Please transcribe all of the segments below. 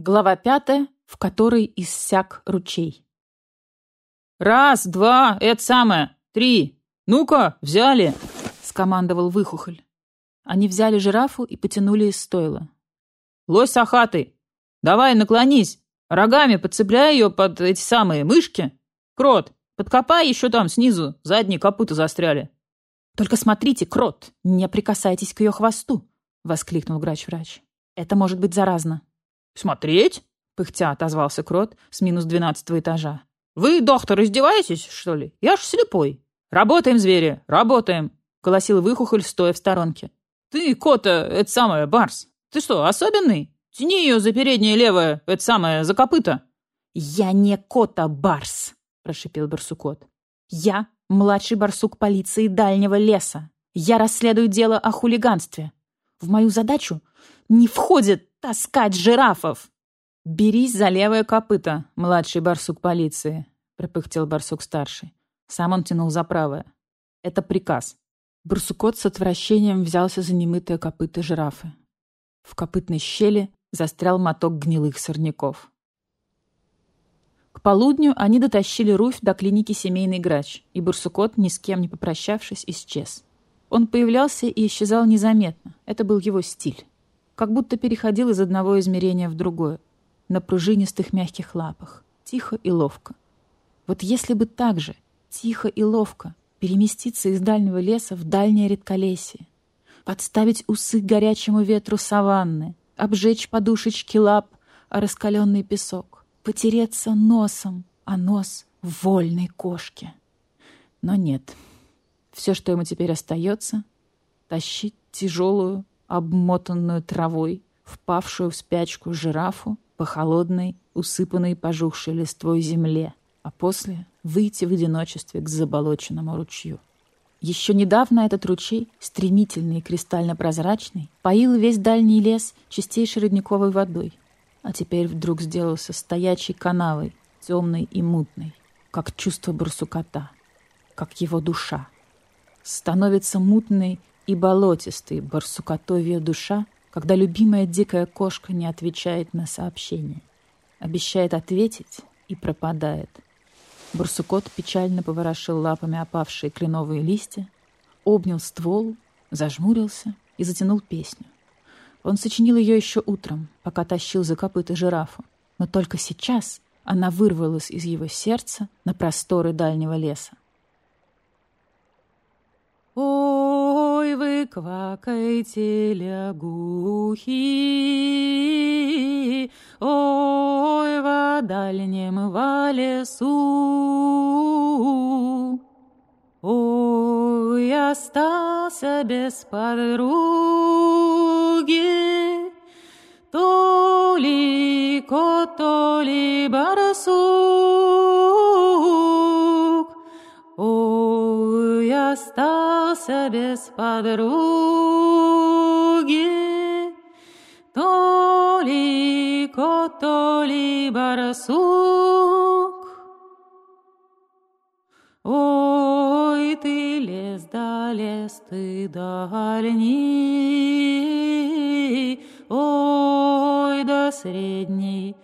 Глава 5, в которой иссяк ручей. «Раз, два, это самое, три! Ну-ка, взяли!» — скомандовал Выхухоль. Они взяли жирафу и потянули из стойла. «Лось сахатый, давай наклонись, рогами подцепляй ее под эти самые мышки. Крот, подкопай еще там снизу, задние копыта застряли». «Только смотрите, Крот, не прикасайтесь к ее хвосту!» — воскликнул грач-врач. «Это может быть заразно». «Смотреть?» — пыхтя отозвался Крот с минус 12-го этажа. «Вы, доктор, издеваетесь, что ли? Я ж слепой». «Работаем, звери, работаем!» — голосил Выхухоль, стоя в сторонке. «Ты, кота, это самое, барс, ты что, особенный? Тяни ее за переднее левое, это самое, за копыта». «Я не кота, барс!» — прошипел барсукот. «Я младший барсук полиции Дальнего леса. Я расследую дело о хулиганстве. В мою задачу не входит таскать жирафов!» «Берись за левое копыто, младший барсук полиции», — пропыхтел барсук-старший. Сам он тянул за правое. «Это приказ». Барсукот с отвращением взялся за немытое копыто жирафы. В копытной щели застрял моток гнилых сорняков. К полудню они дотащили Руфь до клиники «Семейный грач», и барсукот, ни с кем не попрощавшись, исчез. Он появлялся и исчезал незаметно. Это был его стиль. Как будто переходил из одного измерения в другое. На пружинистых мягких лапах. Тихо и ловко. Вот если бы так же, тихо и ловко, переместиться из дальнего леса в дальнее редколесье, подставить усы горячему ветру саванны, обжечь подушечки лап о раскаленный песок, потереться носом о нос вольной кошки. Но нет. Все, что ему теперь остается, тащить тяжелую, обмотанную травой, впавшую в спячку жирафу по холодной, усыпанной пожухшей листвой земле, а после выйти в одиночестве к заболоченному ручью. Еще недавно этот ручей, стремительный и кристально-прозрачный, поил весь дальний лес чистейшей родниковой водой, а теперь вдруг сделался стоячей канавой, темной и мутной, как чувство барсукота, как его душа. Становится мутной и болотистой барсукотовья душа, когда любимая дикая кошка не отвечает на сообщение. Обещает ответить и пропадает. Барсукот печально поворошил лапами опавшие кленовые листья, обнял ствол, зажмурился и затянул песню. Он сочинил ее еще утром, пока тащил за копыта жирафу, но только сейчас она вырвалась из его сердца на просторы дальнего леса. «Ой, вы квакайте, лягухи, ой, во дальнем во лесу, ой, остался без подруги, то ли кот, то ли барсук, ой, остался без подруги, то ли кот, то ли барсук. Ой, ты лес да лес, ты дальний, ой, до средней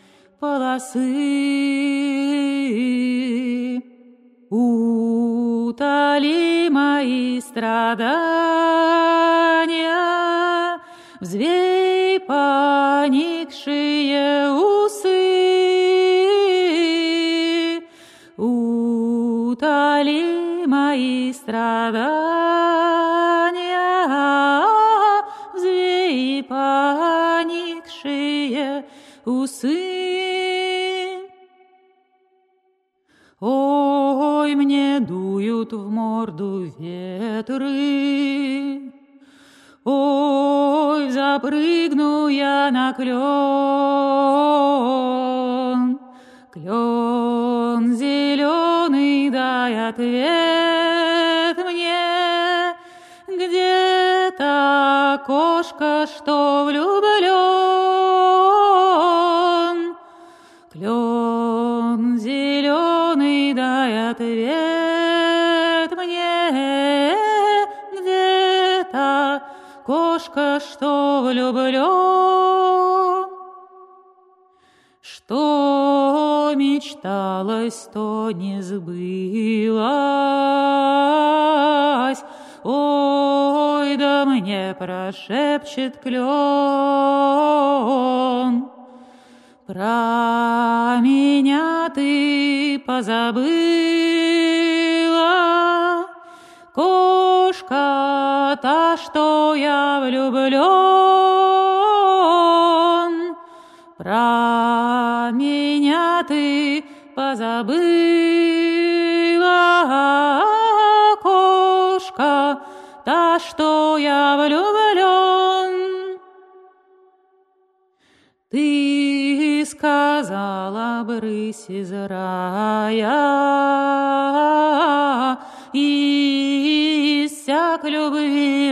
полосы. Утоли мои страдания, взвей поникшие усы. Утоли мои страдания, взвей поникшие усы. Ой, мне дуют в морду ветры, ой, запрыгну я на клен. Клен зеленый, дай ответ мне, где та кошка, что влюблен? Клен зеленый, дай ответ мне, где та кошка, что влюблен? Что мечталось, то не сбылось. Ой, да мне прошепчет клен. Про меня ты позабыла, кошка та, что я влюблен. Про меня ты позабыла, кошка та, что я влюблен. Ты сказала, брысь из рая, и иссяк любви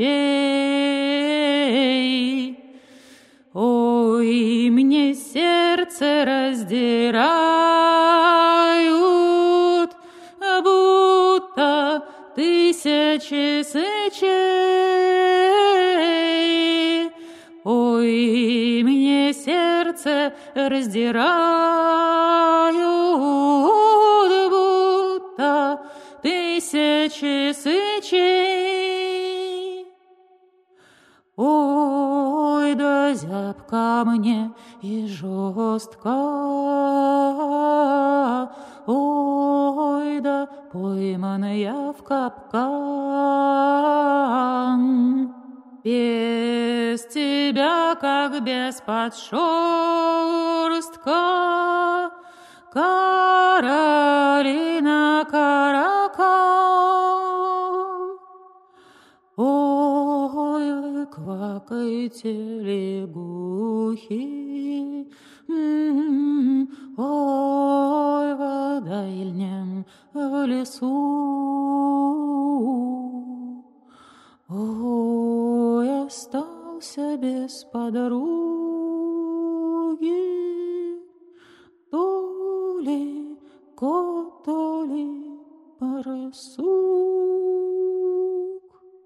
ручей. Ой, мне сердце раздирают, будто тысячи сычей. Ой, мне сердце раздирают, будто тысячи сычей. Ой, да зябко мне и жестко, ой, да поймана я в капкан. Без тебя, как без подшерстка, Каролина Карака. Ой, вы квакайте, лягухи, ой, вода ильнем в лесу. Ой, остался без подруги, то ли кот, то ли барсук.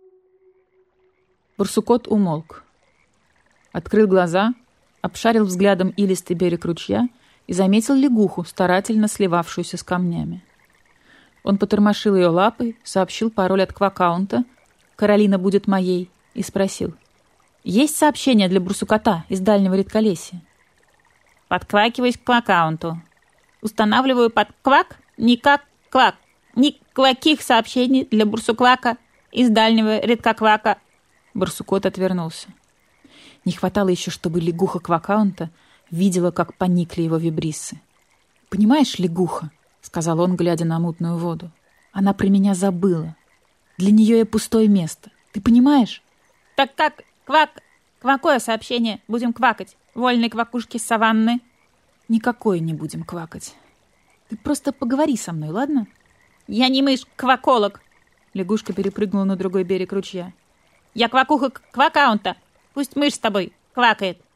Барсукот умолк. Открыл глаза, обшарил взглядом илистый берег ручья и заметил лягуху, старательно сливавшуюся с камнями. Он потормошил ее лапой, сообщил пароль от квакаунта «Каролина будет моей» и спросил: «Есть сообщение для барсукота из дальнего редколесья?» Подквакиваюсь к квакаунту. Устанавливаю под квак, никак квак. Никаких сообщений для барсуквака из дальнего редкоквака. Барсукот отвернулся. Не хватало еще, чтобы лягуха квакаунта видела, как поникли его вибрисы. «Понимаешь, лягуха», — сказал он, глядя на мутную воду, — «она про меня забыла. Для нее я пустое место. Ты понимаешь?» Так как квак? Какое сообщение? Будем квакать. Вольные квакушки с саванны. Никакое не будем квакать. Ты просто поговори со мной, ладно? Я не мышь, кваколог. Лягушка перепрыгнула на другой берег ручья. Я квакуха квакаунта. Пусть мышь с тобой квакает.